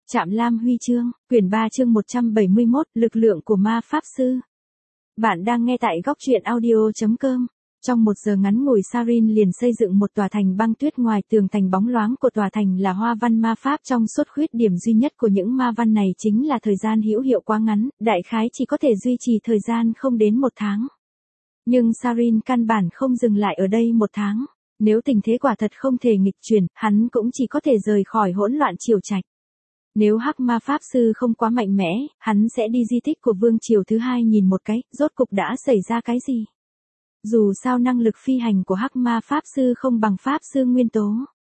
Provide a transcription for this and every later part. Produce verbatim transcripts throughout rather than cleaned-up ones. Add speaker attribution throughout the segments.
Speaker 1: Trạm Lam Huy chương, quyển ba chương một trăm bảy mươi mốt, lực lượng của ma pháp sư. Bạn đang nghe tại góc truyện audio chấm com. Trong một giờ ngắn ngủi Sarin liền xây dựng một tòa thành băng tuyết, ngoài tường thành bóng loáng của tòa thành là hoa văn ma pháp trong suốt. Khuyết điểm duy nhất của những ma văn này chính là thời gian hữu hiệu quá ngắn, đại khái chỉ có thể duy trì thời gian không đến một tháng. Nhưng Sarin căn bản không dừng lại ở đây một tháng. Nếu tình thế quả thật không thể nghịch chuyển, hắn cũng chỉ có thể rời khỏi hỗn loạn triều trạch. Nếu hắc ma pháp sư không quá mạnh mẽ, hắn sẽ đi di tích của vương triều thứ hai nhìn một cái, rốt cục đã xảy ra cái gì. Dù sao năng lực phi hành của hắc ma pháp sư không bằng pháp sư nguyên tố.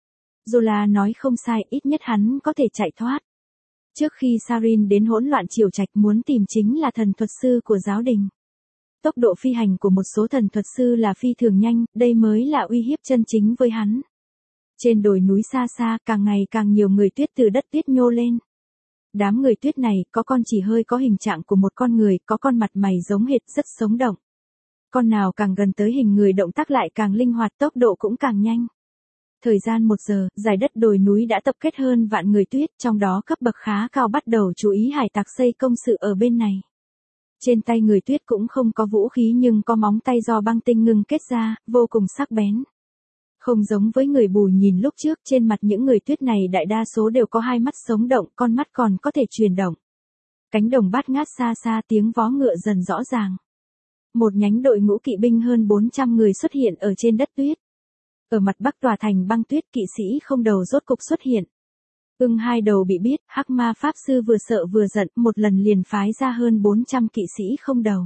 Speaker 1: Zola nói không sai, ít nhất hắn có thể chạy thoát. Trước khi Sarin đến hỗn loạn triều trạch, muốn tìm chính là thần thuật sư của giáo đình. Tốc độ phi hành của một số thần thuật sư là phi thường nhanh, đây mới là uy hiếp chân chính với hắn. Trên đồi núi xa xa, càng ngày càng nhiều người tuyết từ đất tuyết nhô lên. Đám người tuyết này, có con chỉ hơi có hình trạng của một con người, có con mặt mày giống hệt, rất sống động. Con nào càng gần tới hình người động tác lại càng linh hoạt, tốc độ cũng càng nhanh. Thời gian một giờ, dải đất đồi núi đã tập kết hơn vạn người tuyết, trong đó cấp bậc khá cao bắt đầu chú ý hải tặc xây công sự ở bên này. Trên tay người tuyết cũng không có vũ khí nhưng có móng tay do băng tinh ngưng kết ra, vô cùng sắc bén. Không giống với người bù nhìn lúc trước, trên mặt những người tuyết này đại đa số đều có hai mắt sống động, con mắt còn có thể chuyển động. Cánh đồng bát ngát xa xa, tiếng vó ngựa dần rõ ràng. Một nhánh đội ngũ kỵ binh hơn bốn trăm người xuất hiện ở trên đất tuyết. Ở mặt bắc tòa thành băng tuyết, kỵ sĩ không đầu rốt cục xuất hiện. Ưng hai đầu bị biết, hắc ma pháp sư vừa sợ vừa giận, một lần liền phái ra hơn bốn trăm kỵ sĩ không đầu.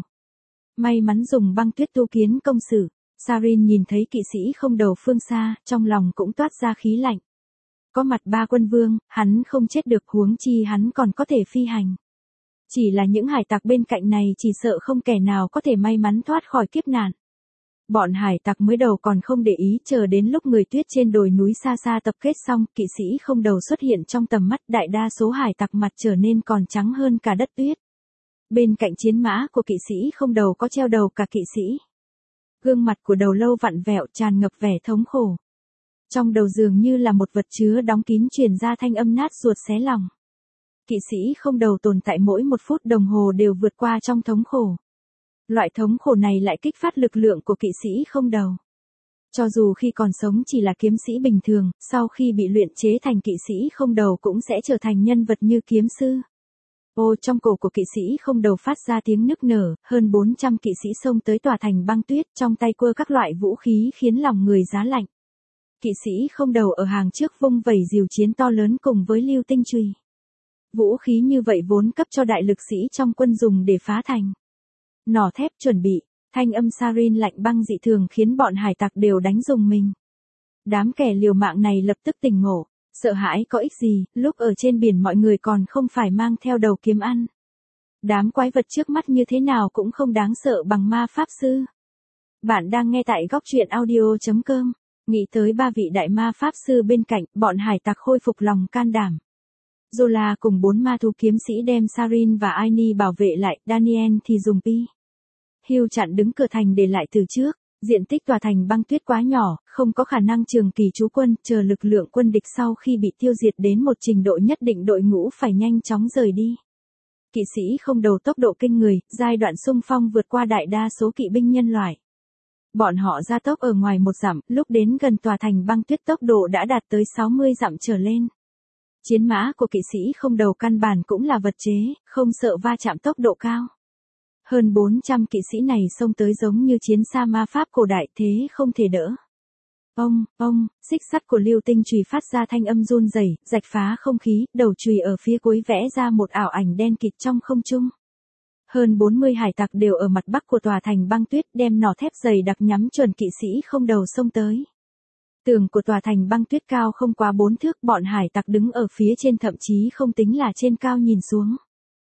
Speaker 1: May mắn dùng băng tuyết tu kiến công sự. Sarin nhìn thấy kỵ sĩ không đầu phương xa, trong lòng cũng toát ra khí lạnh. Có mặt ba quân vương, hắn không chết được, huống chi hắn còn có thể phi hành. Chỉ là những hải tặc bên cạnh này chỉ sợ không kẻ nào có thể may mắn thoát khỏi kiếp nạn. Bọn hải tặc mới đầu còn không để ý, chờ đến lúc người tuyết trên đồi núi xa xa tập kết xong, kỵ sĩ không đầu xuất hiện trong tầm mắt, đại đa số hải tặc mặt trở nên còn trắng hơn cả đất tuyết. Bên cạnh chiến mã của kỵ sĩ không đầu có treo đầu cả kỵ sĩ. Gương mặt của đầu lâu vặn vẹo, tràn ngập vẻ thống khổ. Trong đầu dường như là một vật chứa đóng kín, truyền ra thanh âm nát ruột xé lòng. Kỵ sĩ không đầu tồn tại mỗi một phút đồng hồ đều vượt qua trong thống khổ. Loại thống khổ này lại kích phát lực lượng của kỵ sĩ không đầu. Cho dù khi còn sống chỉ là kiếm sĩ bình thường, sau khi bị luyện chế thành kỵ sĩ không đầu cũng sẽ trở thành nhân vật như kiếm sư. Ô, trong cổ của kỵ sĩ không đầu phát ra tiếng nức nở, hơn bốn trăm kỵ sĩ xông tới tòa thành băng tuyết, trong tay quơ các loại vũ khí khiến lòng người giá lạnh. Kỵ sĩ không đầu ở hàng trước vung vẩy rìu chiến to lớn cùng với lưu tinh chùy. Vũ khí như vậy vốn cấp cho đại lực sĩ trong quân dùng để phá thành. Nỏ thép chuẩn bị, thanh âm Sarin lạnh băng dị thường khiến bọn hải tặc đều đánh rùng mình. Đám kẻ liều mạng này lập tức tỉnh ngộ. Sợ hãi có ích gì, lúc ở trên biển mọi người còn không phải mang theo đầu kiếm ăn. Đám quái vật trước mắt như thế nào cũng không đáng sợ bằng ma pháp sư. Bạn đang nghe tại góc truyện audio chấm com. Nghĩ tới ba vị đại ma pháp sư bên cạnh, bọn hải tặc khôi phục lòng can đảm. Zola cùng bốn ma thú kiếm sĩ đem Sarin và Aini bảo vệ lại, Daniel thì dùng pi. Hugh chặn đứng cửa thành để lại từ trước. Diện tích tòa thành băng tuyết quá nhỏ, không có khả năng trường kỳ trú quân, chờ lực lượng quân địch sau khi bị tiêu diệt đến một trình độ nhất định, đội ngũ phải nhanh chóng rời đi. Kỵ sĩ không đầu tốc độ kinh người, giai đoạn xung phong vượt qua đại đa số kỵ binh nhân loại. Bọn họ gia tốc ở ngoài một dặm, lúc đến gần tòa thành băng tuyết tốc độ đã đạt tới sáu mươi dặm trở lên. Chiến mã của kỵ sĩ không đầu căn bản cũng là vật chế, không sợ va chạm tốc độ cao. Hơn bốn trăm kỵ sĩ này xông tới giống như chiến xa ma pháp cổ đại, thế không thể đỡ. Ông, ông, xích sắt của lưu tinh chùy phát ra thanh âm run rẩy, rạch phá không khí, đầu chùy ở phía cuối vẽ ra một ảo ảnh đen kịt trong không trung. Hơn bốn mươi hải tặc đều ở mặt bắc của tòa thành băng tuyết, đem nỏ thép dày đặc nhắm chuẩn kỵ sĩ không đầu xông tới. Tường của tòa thành băng tuyết cao không quá bốn thước, bọn hải tặc đứng ở phía trên thậm chí không tính là trên cao nhìn xuống.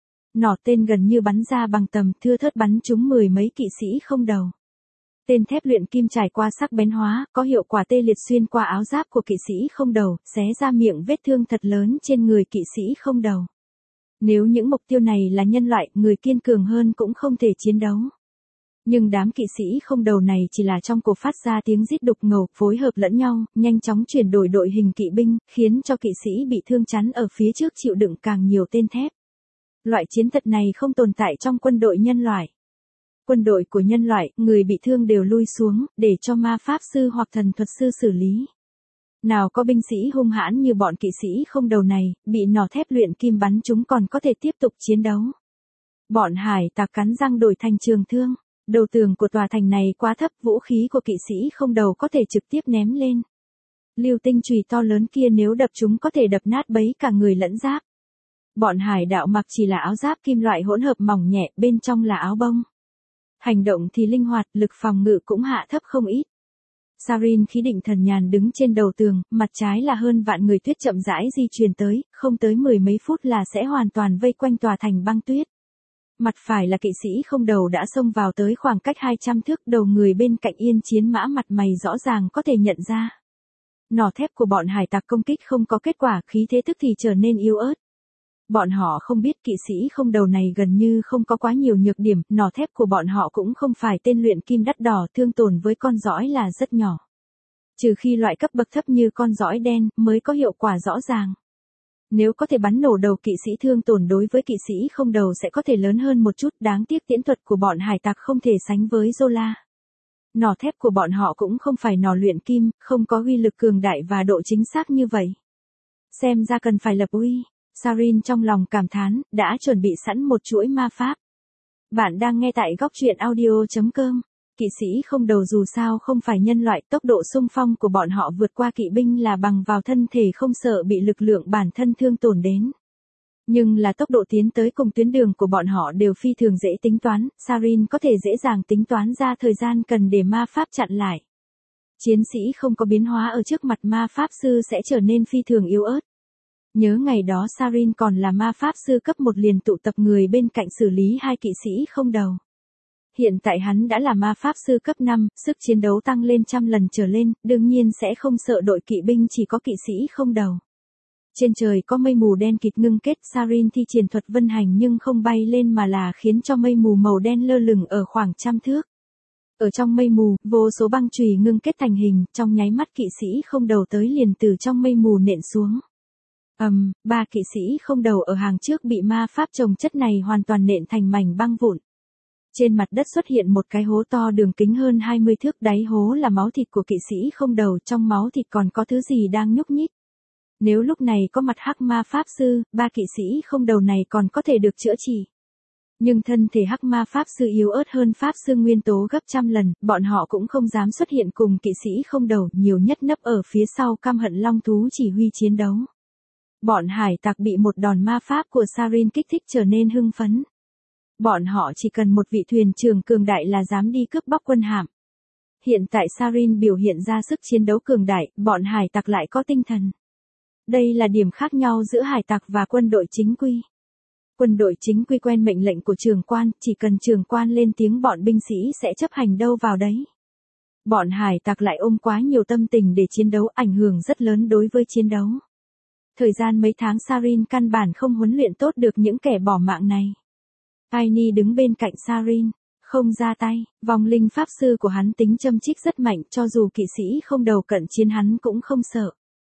Speaker 1: Nỏ tên gần như bắn ra bằng tầm, thưa thớt bắn trúng mười mấy kỵ sĩ không đầu. Tên thép luyện kim trải qua sắc bén hóa, có hiệu quả tê liệt xuyên qua áo giáp của kỵ sĩ không đầu, xé ra miệng vết thương thật lớn trên người kỵ sĩ không đầu. Nếu những mục tiêu này là nhân loại, người kiên cường hơn cũng không thể chiến đấu. Nhưng đám kỵ sĩ không đầu này chỉ là trong cổ phát ra tiếng rít đục ngầu, phối hợp lẫn nhau, nhanh chóng chuyển đổi đội hình kỵ binh, khiến cho kỵ sĩ bị thương chắn ở phía trước chịu đựng càng nhiều tên thép. Loại chiến thuật này không tồn tại trong quân đội nhân loại. Quân đội của nhân loại, người bị thương đều lui xuống, để cho ma pháp sư hoặc thần thuật sư xử lý. Nào có binh sĩ hung hãn như bọn kỵ sĩ không đầu này, bị nỏ thép luyện kim bắn chúng còn có thể tiếp tục chiến đấu. Bọn hải tặc cắn răng đổi thành trường thương. Đầu tường của tòa thành này quá thấp, vũ khí của kỵ sĩ không đầu có thể trực tiếp ném lên. Lưu tinh chùy to lớn kia nếu đập chúng có thể đập nát bấy cả người lẫn giáp. Bọn hải đạo mặc chỉ là áo giáp kim loại hỗn hợp mỏng nhẹ, bên trong là áo bông. Hành động thì linh hoạt, lực phòng ngự cũng hạ thấp không ít. Sarin khí định thần nhàn đứng trên đầu tường, mặt trái là hơn vạn người tuyết chậm rãi di chuyển tới, không tới mười mấy phút là sẽ hoàn toàn vây quanh tòa thành băng tuyết. Mặt phải là kỵ sĩ không đầu đã xông vào tới khoảng cách hai trăm thước, đầu người bên cạnh yên chiến mã mặt mày rõ ràng có thể nhận ra. Nỏ thép của bọn hải tặc công kích không có kết quả, khí thế tức thì trở nên yếu ớt. Bọn họ không biết kỵ sĩ không đầu này gần như không có quá nhiều nhược điểm, nỏ thép của bọn họ cũng không phải tên luyện kim đắt đỏ, thương tổn với con dõi là rất nhỏ. Trừ khi loại cấp bậc thấp như con dõi đen mới có hiệu quả rõ ràng. Nếu có thể bắn nổ đầu kỵ sĩ, thương tổn đối với kỵ sĩ không đầu sẽ có thể lớn hơn một chút, đáng tiếc tiễn thuật của bọn hải tặc không thể sánh với Zola. Nỏ thép của bọn họ cũng không phải nỏ luyện kim, không có uy lực cường đại và độ chính xác như vậy. Xem ra cần phải lập uy. Sarin trong lòng cảm thán, đã chuẩn bị sẵn một chuỗi ma pháp. Bạn đang nghe tại góc truyện audio chấm com. Kỵ sĩ không đầu dù sao không phải nhân loại, tốc độ xung phong của bọn họ vượt qua kỵ binh là bằng vào thân thể không sợ bị lực lượng bản thân thương tổn đến. Nhưng là tốc độ tiến tới cùng tuyến đường của bọn họ đều phi thường dễ tính toán, Sarin có thể dễ dàng tính toán ra thời gian cần để ma pháp chặn lại. Chiến sĩ không có biến hóa ở trước mặt ma pháp sư sẽ trở nên phi thường yếu ớt. Nhớ ngày đó Sarin còn là ma pháp sư cấp một liền tụ tập người bên cạnh xử lý hai kỵ sĩ không đầu. Hiện tại hắn đã là ma pháp sư cấp năm, sức chiến đấu tăng lên trăm lần trở lên, đương nhiên sẽ không sợ đội kỵ binh chỉ có kỵ sĩ không đầu. Trên trời có mây mù đen kịt ngưng kết, Sarin thi triển thuật vân hành nhưng không bay lên mà là khiến cho mây mù màu đen lơ lửng ở khoảng trăm thước. Ở trong mây mù, vô số băng chùy ngưng kết thành hình, trong nháy mắt kỵ sĩ không đầu tới liền từ trong mây mù nện xuống. Ầm, um, ba kỵ sĩ không đầu ở hàng trước bị ma pháp trồng chất này hoàn toàn nện thành mảnh băng vụn. Trên mặt đất xuất hiện một cái hố to đường kính hơn hai mươi thước, đáy hố là máu thịt của kỵ sĩ không đầu, trong máu thịt còn có thứ gì đang nhúc nhích. Nếu lúc này có mặt hắc ma pháp sư, ba kỵ sĩ không đầu này còn có thể được chữa trị. Nhưng thân thể hắc ma pháp sư yếu ớt hơn pháp sư nguyên tố gấp trăm lần, bọn họ cũng không dám xuất hiện cùng kỵ sĩ không đầu, nhiều nhất nấp ở phía sau căm hận long thú chỉ huy chiến đấu. Bọn hải tặc bị một đòn ma pháp của Sarin kích thích trở nên hưng phấn. Bọn họ chỉ cần một vị thuyền trưởng cường đại là dám đi cướp bóc quân hạm. Hiện tại Sarin biểu hiện ra sức chiến đấu cường đại, bọn hải tặc lại có tinh thần. Đây là điểm khác nhau giữa hải tặc và quân đội chính quy. Quân đội chính quy quen mệnh lệnh của trưởng quan, chỉ cần trưởng quan lên tiếng bọn binh sĩ sẽ chấp hành đâu vào đấy. Bọn hải tặc lại ôm quá nhiều tâm tình để chiến đấu, ảnh hưởng rất lớn đối với chiến đấu. Thời gian mấy tháng Sarin căn bản không huấn luyện tốt được những kẻ bỏ mạng này. Tiny đứng bên cạnh Sarin, không ra tay, vong linh pháp sư của hắn tính châm chích rất mạnh, cho dù kỵ sĩ không đầu cận chiến hắn cũng không sợ.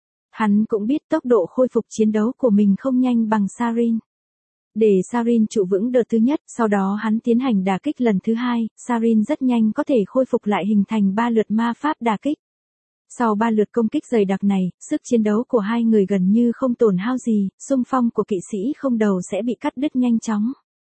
Speaker 1: Hắn cũng biết tốc độ khôi phục chiến đấu của mình không nhanh bằng Sarin. Để Sarin trụ vững đợt thứ nhất, sau đó hắn tiến hành đả kích lần thứ hai, Sarin rất nhanh có thể khôi phục lại hình thành ba lượt ma pháp đả kích. Sau ba lượt công kích dày đặc này, sức chiến đấu của hai người gần như không tổn hao gì, xung phong của kỵ sĩ không đầu sẽ bị cắt đứt nhanh chóng.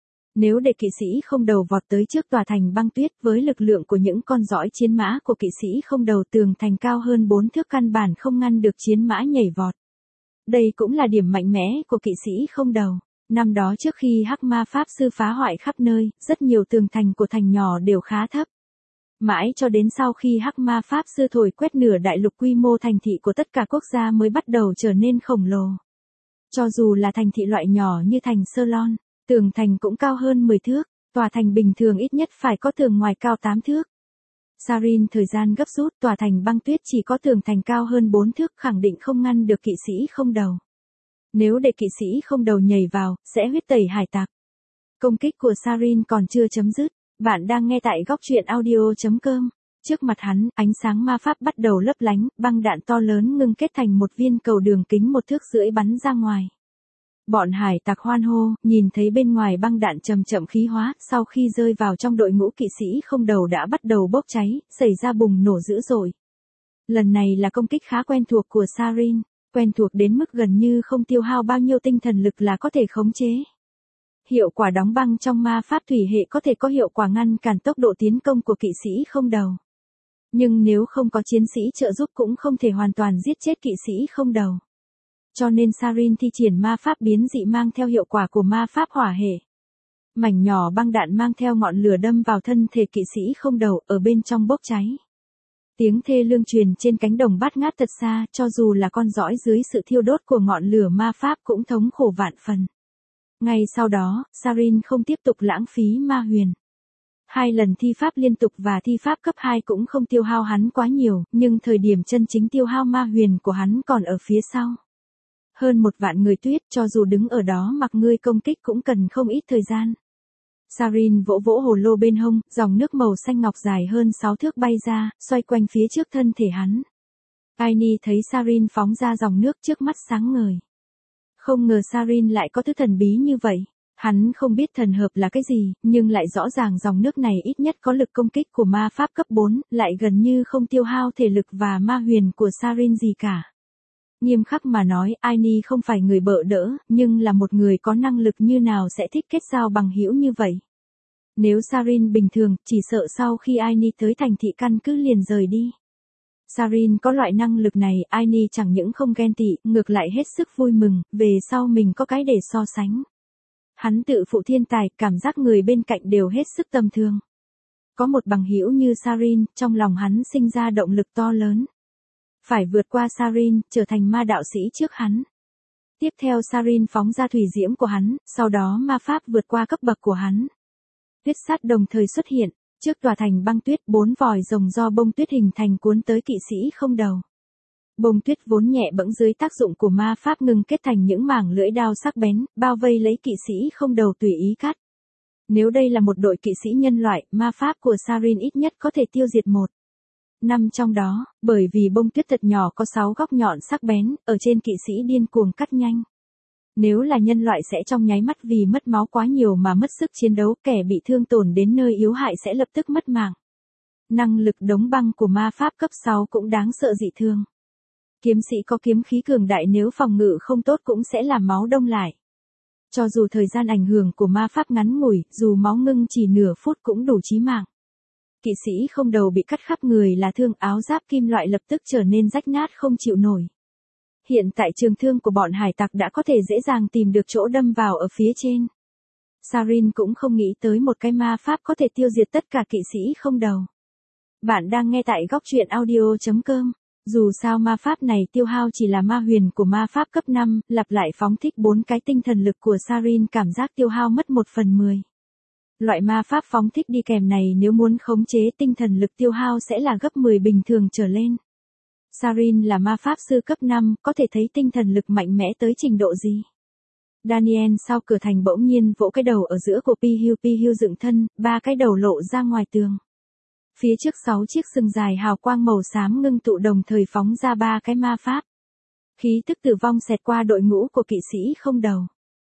Speaker 1: Nếu để kỵ sĩ không đầu vọt tới trước tòa thành băng tuyết với lực lượng của những con dõi chiến mã của kỵ sĩ không đầu, tường thành cao hơn bốn thước căn bản không ngăn được chiến mã nhảy vọt. Đây cũng là điểm mạnh mẽ của kỵ sĩ không đầu. Năm đó trước khi hắc ma pháp sư phá hoại khắp nơi, rất nhiều tường thành của thành nhỏ đều khá thấp. Mãi cho đến sau khi hắc ma pháp sư thổi quét nửa đại lục, quy mô thành thị của tất cả quốc gia mới bắt đầu trở nên khổng lồ. Cho dù là thành thị loại nhỏ như thành Ceylon, tường thành cũng cao hơn mười thước, tòa thành bình thường ít nhất phải có tường ngoài cao tám thước. Sarin thời gian gấp rút, tòa thành băng tuyết chỉ có tường thành cao hơn bốn thước, khẳng định không ngăn được kỵ sĩ không đầu. Nếu để kỵ sĩ không đầu nhảy vào, sẽ huyết tẩy hải tặc. Công kích của Sarin còn chưa chấm dứt. Bạn đang nghe tại góc truyện audio chấm com. Trước mặt hắn, ánh sáng ma pháp bắt đầu lấp lánh, băng đạn to lớn ngưng kết thành một viên cầu đường kính một thước rưỡi bắn ra ngoài. Bọn hải tặc hoan hô, nhìn thấy bên ngoài băng đạn chậm chậm khí hóa, sau khi rơi vào trong đội ngũ kỵ sĩ không đầu đã bắt đầu bốc cháy, xảy ra bùng nổ dữ dội. Lần này là công kích khá quen thuộc của Sarin, quen thuộc đến mức gần như không tiêu hao bao nhiêu tinh thần lực là có thể khống chế. Hiệu quả đóng băng trong ma pháp thủy hệ có thể có hiệu quả ngăn cản tốc độ tiến công của kỵ sĩ không đầu. Nhưng nếu không có chiến sĩ trợ giúp cũng không thể hoàn toàn giết chết kỵ sĩ không đầu. Cho nên Sarin thi triển ma pháp biến dị mang theo hiệu quả của ma pháp hỏa hệ. Mảnh nhỏ băng đạn mang theo ngọn lửa đâm vào thân thể kỵ sĩ không đầu ở bên trong bốc cháy. Tiếng thê lương truyền trên cánh đồng bát ngát thật xa, cho dù là con dõi dưới sự thiêu đốt của ngọn lửa ma pháp cũng thống khổ vạn phần. Ngay sau đó, Sarin không tiếp tục lãng phí ma huyền. Hai lần thi pháp liên tục và thi pháp cấp hai cũng không tiêu hao hắn quá nhiều, nhưng thời điểm chân chính tiêu hao ma huyền của hắn còn ở phía sau. Hơn một vạn người tuyết, cho dù đứng ở đó mặc ngươi công kích cũng cần không ít thời gian. Sarin vỗ vỗ hồ lô bên hông, dòng nước màu xanh ngọc dài hơn sáu thước bay ra, xoay quanh phía trước thân thể hắn. Aini thấy Sarin phóng ra dòng nước trước mắt sáng ngời. Không ngờ Sarin lại có thứ thần bí như vậy. Hắn không biết thần hợp là cái gì, nhưng lại rõ ràng dòng nước này ít nhất có lực công kích của ma pháp cấp bốn, lại gần như không tiêu hao thể lực và ma huyền của Sarin gì cả. Nghiêm khắc mà nói, Aini không phải người bợ đỡ, nhưng là một người có năng lực như nào sẽ thích kết giao bằng hữu như vậy. Nếu Sarin bình thường, chỉ sợ sau khi Aini tới thành thị căn cứ liền rời đi. Sarin có loại năng lực này, Aini chẳng những không ghen tị, ngược lại hết sức vui mừng, về sau mình có cái để so sánh. Hắn tự phụ thiên tài, cảm giác người bên cạnh đều hết sức tầm thường. Có một bằng hữu như Sarin, trong lòng hắn sinh ra động lực to lớn. Phải vượt qua Sarin, trở thành ma đạo sĩ trước hắn. Tiếp theo Sarin phóng ra thủy diễm của hắn, sau đó ma pháp vượt qua cấp bậc của hắn. Tuyết sát đồng thời xuất hiện, trước tòa thành băng tuyết, bốn vòi rồng do bông tuyết hình thành cuốn tới kỵ sĩ không đầu. Bông tuyết vốn nhẹ bẫng dưới tác dụng của ma pháp ngừng kết thành những mảng lưỡi đao sắc bén, bao vây lấy kỵ sĩ không đầu tùy ý cắt. Nếu đây là một đội kỵ sĩ nhân loại, ma pháp của Sarin ít nhất có thể tiêu diệt một. Năm trong đó, bởi vì bông tuyết thật nhỏ có sáu góc nhọn sắc bén, ở trên kỵ sĩ điên cuồng cắt nhanh. Nếu là nhân loại sẽ trong nháy mắt vì mất máu quá nhiều mà mất sức chiến đấu, kẻ bị thương tổn đến nơi yếu hại sẽ lập tức mất mạng. Năng lực đóng băng của ma pháp cấp sáu cũng đáng sợ dị thường. Kiếm sĩ có kiếm khí cường đại nếu phòng ngự không tốt cũng sẽ làm máu đông lại. Cho dù thời gian ảnh hưởng của ma pháp ngắn ngủi, dù máu ngưng chỉ nửa phút cũng đủ chí mạng. Kỵ sĩ không đầu bị cắt khắp người là thương, áo giáp kim loại lập tức trở nên rách nát không chịu nổi. Hiện tại trường thương của bọn hải tặc đã có thể dễ dàng tìm được chỗ đâm vào ở phía trên. Sarin cũng không nghĩ tới một cái ma pháp có thể tiêu diệt tất cả kỵ sĩ không đầu. Bạn đang nghe tại góc truyện audio chấm com. Dù sao ma pháp này tiêu hao chỉ là ma huyền của ma pháp cấp năm, lặp lại phóng thích bốn cái tinh thần lực của Sarin cảm giác tiêu hao mất một phần mười. Loại ma pháp phóng thích đi kèm này nếu muốn khống chế tinh thần lực tiêu hao sẽ là gấp mười bình thường trở lên. Sarin là ma pháp sư cấp năm, có thể thấy tinh thần lực mạnh mẽ tới trình độ gì. Daniel sau cửa thành bỗng nhiên vỗ cái đầu ở giữa của Pihiu Pihiu dựng thân, ba cái đầu lộ ra ngoài tường. Phía trước sáu chiếc sừng dài hào quang màu xám ngưng tụ đồng thời phóng ra ba cái ma pháp. Khí tức tử vong xẹt qua đội ngũ của kỵ sĩ không đầu.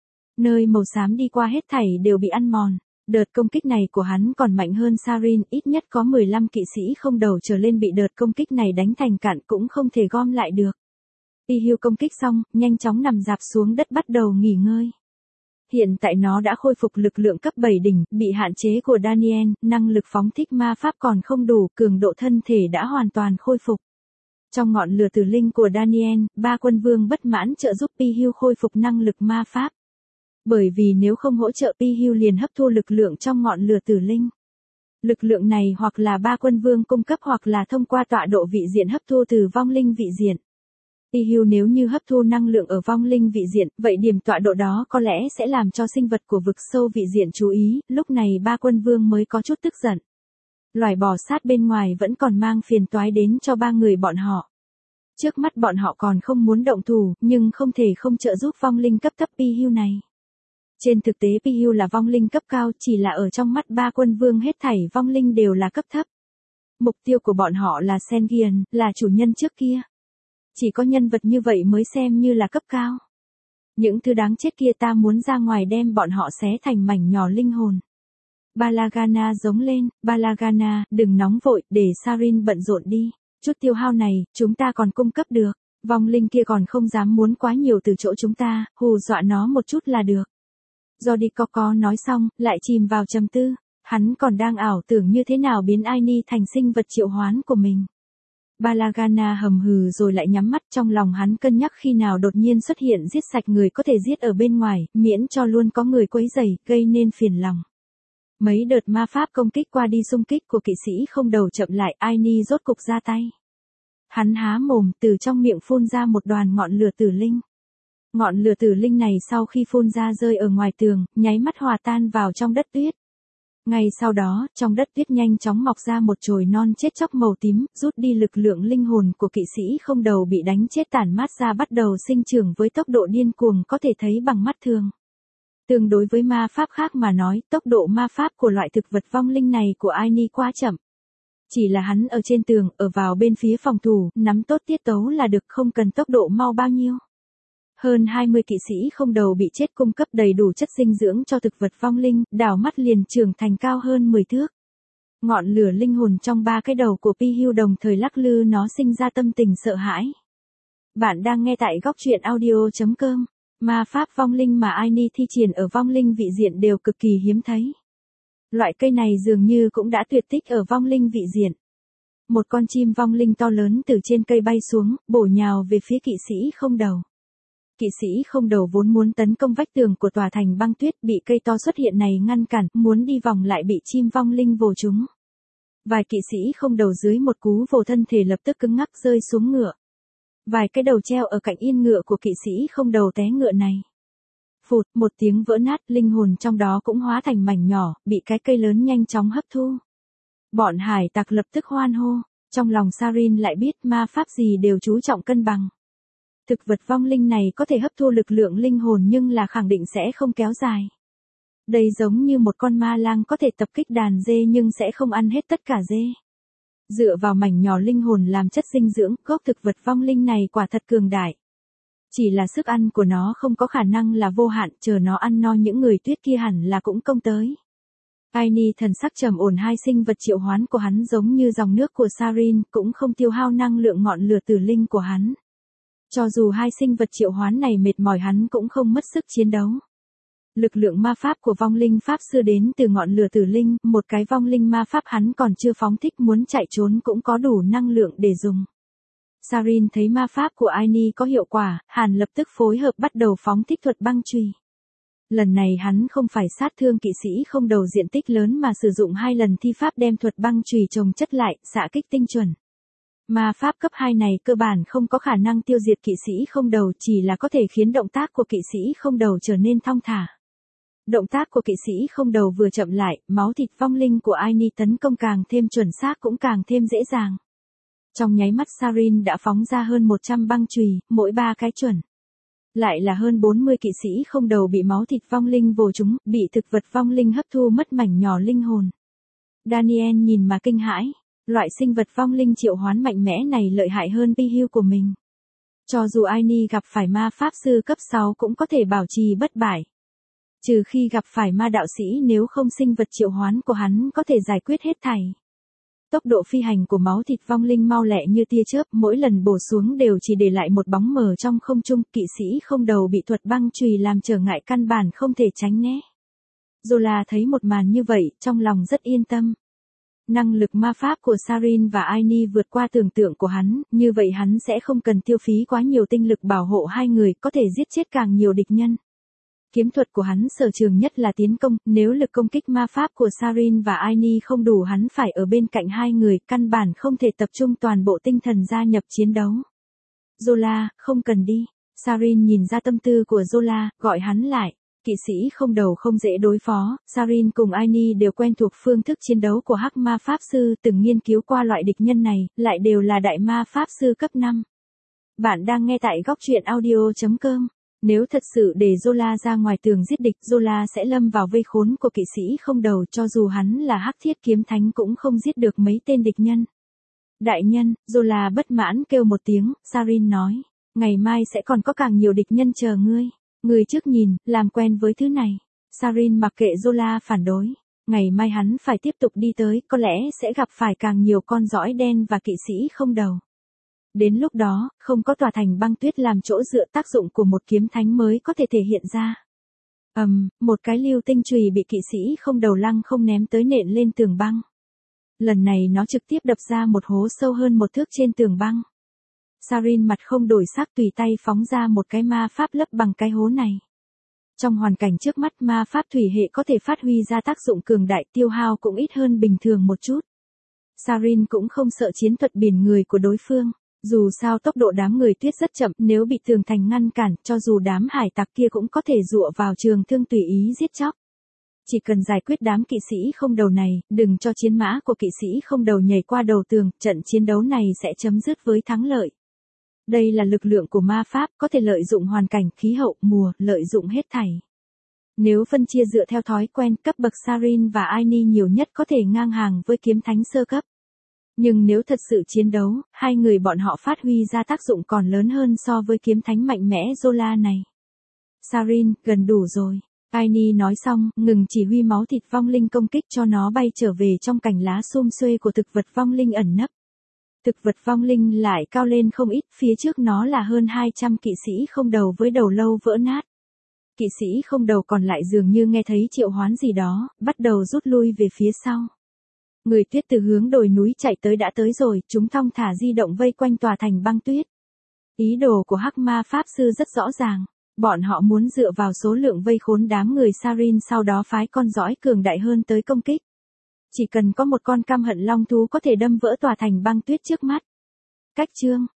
Speaker 1: Nơi màu xám đi qua hết thảy đều bị ăn mòn. Đợt công kích này của hắn còn mạnh hơn Sarin, ít nhất có mười lăm kỵ sĩ không đầu trở lên bị đợt công kích này đánh thành cạn cũng không thể gom lại được. Pihiu công kích xong, nhanh chóng nằm dạp xuống đất bắt đầu nghỉ ngơi. Hiện tại nó đã khôi phục lực lượng cấp bảy đỉnh, bị hạn chế của Daniel, năng lực phóng thích ma pháp còn không đủ, cường độ thân thể đã hoàn toàn khôi phục. Trong ngọn lửa tử linh của Daniel, ba quân vương bất mãn trợ giúp Pihiu khôi phục năng lực ma pháp. Bởi vì nếu không hỗ trợ Pihiu liền hấp thu lực lượng trong ngọn lửa tử linh. Lực lượng này hoặc là ba quân vương cung cấp hoặc là thông qua tọa độ vị diện hấp thu từ vong linh vị diện. Pihiu nếu như hấp thu năng lượng ở vong linh vị diện, vậy điểm tọa độ đó có lẽ sẽ làm cho sinh vật của vực sâu vị diện chú ý, lúc này ba quân vương mới có chút tức giận. Loài bò sát bên ngoài vẫn còn mang phiền toái đến cho ba người bọn họ. Trước mắt bọn họ còn không muốn động thủ, nhưng không thể không trợ giúp vong linh cấp thấp Pihiu này. Trên thực tế Piyu là vong linh cấp cao, chỉ là ở trong mắt ba quân vương hết thảy vong linh đều là cấp thấp. Mục tiêu của bọn họ là Sengian, là chủ nhân trước kia. Chỉ có nhân vật như vậy mới xem như là cấp cao. Những thứ đáng chết kia ta muốn ra ngoài đem bọn họ xé thành mảnh nhỏ linh hồn. Balagana giống lên, Balagana, đừng nóng vội, để Sarin bận rộn đi. Chút tiêu hao này, chúng ta còn cung cấp được. Vong linh kia còn không dám muốn quá nhiều từ chỗ chúng ta, hù dọa nó một chút là được. Jodikoko nói xong, lại chìm vào trầm tư. Hắn còn đang ảo tưởng như thế nào biến Aini thành sinh vật triệu hoán của mình. Balagana hầm hừ rồi lại nhắm mắt, trong lòng hắn cân nhắc khi nào đột nhiên xuất hiện giết sạch người có thể giết ở bên ngoài, miễn cho luôn có người quấy rầy, gây nên phiền lòng. Mấy đợt ma pháp công kích qua đi xung kích của kỵ sĩ không đầu chậm lại, Aini rốt cục ra tay. Hắn há mồm, từ trong miệng phun ra một đoàn ngọn lửa tử linh. Ngọn lửa tử linh này sau khi phun ra rơi ở ngoài tường, nháy mắt hòa tan vào trong đất tuyết. Ngay sau đó, trong đất tuyết nhanh chóng mọc ra một chồi non chết chóc màu tím, rút đi lực lượng linh hồn của kỵ sĩ không đầu bị đánh chết, tản mát ra bắt đầu sinh trưởng với tốc độ điên cuồng có thể thấy bằng mắt thường. Tương đối với ma pháp khác mà nói, tốc độ ma pháp của loại thực vật vong linh này của Aini quá chậm. Chỉ là hắn ở trên tường, ở vào bên phía phòng thủ, nắm tốt tiết tấu là được, không cần tốc độ mau bao nhiêu. Hơn hai mươi kỵ sĩ không đầu bị chết cung cấp đầy đủ chất dinh dưỡng cho thực vật vong linh, đảo mắt liền trưởng thành cao hơn mười thước. Ngọn lửa linh hồn trong ba cái đầu của Piyu đồng thời lắc lư, nó sinh ra tâm tình sợ hãi. Bạn đang nghe tại góc truyện audio chấm com. Ma pháp vong linh mà Aini thi triển ở vong linh vị diện đều cực kỳ hiếm thấy. Loại cây này dường như cũng đã tuyệt tích ở vong linh vị diện. Một con chim vong linh to lớn từ trên cây bay xuống, bổ nhào về phía kỵ sĩ không đầu. Kỵ sĩ không đầu vốn muốn tấn công vách tường của tòa thành băng tuyết, bị cây to xuất hiện này ngăn cản, muốn đi vòng lại bị chim vong linh vồ trúng. Vài kỵ sĩ không đầu dưới một cú vồ thân thể lập tức cứng ngắc rơi xuống ngựa. Vài cái đầu treo ở cạnh yên ngựa của kỵ sĩ không đầu té ngựa này. Phụt, một tiếng vỡ nát, linh hồn trong đó cũng hóa thành mảnh nhỏ, bị cái cây lớn nhanh chóng hấp thu. Bọn hải tặc lập tức hoan hô, trong lòng Sarin lại biết ma pháp gì đều chú trọng cân bằng. Thực vật vong linh này có thể hấp thu lực lượng linh hồn nhưng là khẳng định sẽ không kéo dài. Đây giống như một con ma lang có thể tập kích đàn dê nhưng sẽ không ăn hết tất cả dê. Dựa vào mảnh nhỏ linh hồn làm chất dinh dưỡng, gốc thực vật vong linh này quả thật cường đại. Chỉ là sức ăn của nó không có khả năng là vô hạn, chờ nó ăn no những người tuyết kia hẳn là cũng công tới. Aini thần sắc trầm ổn, hai sinh vật triệu hoán của hắn giống như dòng nước của Sarin, cũng không tiêu hao năng lượng ngọn lửa tử linh của hắn. Cho dù hai sinh vật triệu hoán này mệt mỏi hắn cũng không mất sức chiến đấu. Lực lượng ma pháp của vong linh pháp sư đến từ ngọn lửa tử linh, một cái vong linh ma pháp hắn còn chưa phóng thích, muốn chạy trốn cũng có đủ năng lượng để dùng. Sarin thấy ma pháp của Aini có hiệu quả, hàn lập tức phối hợp bắt đầu phóng thích thuật băng chùy. Lần này hắn không phải sát thương kỵ sĩ không đầu diện tích lớn mà sử dụng hai lần thi pháp đem thuật băng chùy chồng chất lại, xạ kích tinh chuẩn. Ma pháp cấp hai này cơ bản không có khả năng tiêu diệt kỵ sĩ không đầu, chỉ là có thể khiến động tác của kỵ sĩ không đầu trở nên thong thả. Động tác của kỵ sĩ không đầu vừa chậm lại, máu thịt vong linh của Aini tấn công càng thêm chuẩn xác cũng càng thêm dễ dàng. Trong nháy mắt Sarin đã phóng ra hơn một trăm băng chùy, mỗi ba cái chuẩn. Lại là hơn bốn mươi kỵ sĩ không đầu bị máu thịt vong linh vồ trúng, bị thực vật vong linh hấp thu mất mảnh nhỏ linh hồn. Daniel nhìn mà kinh hãi, loại sinh vật vong linh triệu hoán mạnh mẽ này lợi hại hơn Piyu của mình. Cho dù Aini gặp phải ma pháp sư cấp sáu cũng có thể bảo trì bất bại. Trừ khi gặp phải ma đạo sĩ, nếu không sinh vật triệu hoán của hắn có thể giải quyết hết thảy. Tốc độ phi hành của máu thịt vong linh mau lẹ như tia chớp, mỗi lần bổ xuống đều chỉ để lại một bóng mờ trong không trung, kỵ sĩ không đầu bị thuật băng chùy làm trở ngại căn bản không thể tránh né. Zola thấy một màn như vậy, trong lòng rất yên tâm. Năng lực ma pháp của Sarin và Aini vượt qua tưởng tượng của hắn, như vậy hắn sẽ không cần tiêu phí quá nhiều tinh lực bảo hộ hai người, có thể giết chết càng nhiều địch nhân. Kiếm thuật của hắn sở trường nhất là tiến công, nếu lực công kích ma pháp của Sarin và Aini không đủ hắn phải ở bên cạnh hai người, căn bản không thể tập trung toàn bộ tinh thần gia nhập chiến đấu. Zola, không cần đi. Sarin nhìn ra tâm tư của Zola, gọi hắn lại. Kỵ sĩ không đầu không dễ đối phó, Sarin cùng Aini đều quen thuộc phương thức chiến đấu của hắc ma pháp sư, từng nghiên cứu qua loại địch nhân này, lại đều là đại ma pháp sư cấp năm. Bạn đang nghe tại góc truyện audio chấm com. Nếu thật sự để Zola ra ngoài tường giết địch, Zola sẽ lâm vào vây khốn của kỵ sĩ không đầu, cho dù hắn là Hắc Thiết Kiếm Thánh cũng không giết được mấy tên địch nhân. Đại nhân, Zola bất mãn kêu một tiếng, Sarin nói, ngày mai sẽ còn có càng nhiều địch nhân chờ ngươi. Ngươi trước nhìn, làm quen với thứ này. Sarin mặc kệ Zola phản đối. Ngày mai hắn phải tiếp tục đi tới, có lẽ sẽ gặp phải càng nhiều con dõi đen và kỵ sĩ không đầu. Đến lúc đó, không có tòa thành băng tuyết làm chỗ dựa, tác dụng của một kiếm thánh mới có thể thể hiện ra. Ầm, um, một cái lưu tinh chùy bị kỵ sĩ không đầu lăng không ném tới nện lên tường băng. Lần này nó trực tiếp đập ra một hố sâu hơn một thước trên tường băng. Sarin mặt không đổi sắc tùy tay phóng ra một cái ma pháp lấp bằng cái hố này. Trong hoàn cảnh trước mắt, ma pháp thủy hệ có thể phát huy ra tác dụng cường đại, tiêu hao cũng ít hơn bình thường một chút. Sarin cũng không sợ chiến thuật biển người của đối phương. Dù sao tốc độ đám người tuyết rất chậm, nếu bị tường thành ngăn cản, cho dù đám hải tặc kia cũng có thể dựa vào trường thương tùy ý giết chóc. Chỉ cần giải quyết đám kỵ sĩ không đầu này, đừng cho chiến mã của kỵ sĩ không đầu nhảy qua đầu tường, trận chiến đấu này sẽ chấm dứt với thắng lợi. Đây là lực lượng của ma pháp, có thể lợi dụng hoàn cảnh, khí hậu, mùa, lợi dụng hết thảy. Nếu phân chia dựa theo thói quen, cấp bậc Sarin và Aini nhiều nhất có thể ngang hàng với kiếm thánh sơ cấp. Nhưng nếu thật sự chiến đấu, hai người bọn họ phát huy ra tác dụng còn lớn hơn so với kiếm thánh mạnh mẽ Zola này. Sarin, gần đủ rồi. Aini nói xong, ngừng chỉ huy máu thịt vong linh công kích cho nó bay trở về trong cành lá xum xuê của thực vật vong linh ẩn nấp. Thực vật vong linh lại cao lên không ít, phía trước nó là hơn hai trăm kỵ sĩ không đầu với đầu lâu vỡ nát. Kỵ sĩ không đầu còn lại dường như nghe thấy triệu hoán gì đó, bắt đầu rút lui về phía sau. Người tuyết từ hướng đồi núi chạy tới đã tới rồi, chúng thong thả di động vây quanh tòa thành băng tuyết. Ý đồ của Hắc Ma Pháp Sư rất rõ ràng, bọn họ muốn dựa vào số lượng vây khốn đám người Sarin, sau đó phái con dõi cường đại hơn tới công kích. Chỉ cần có một con căm hận long thú có thể đâm vỡ tòa thành băng tuyết trước mắt. Cách chương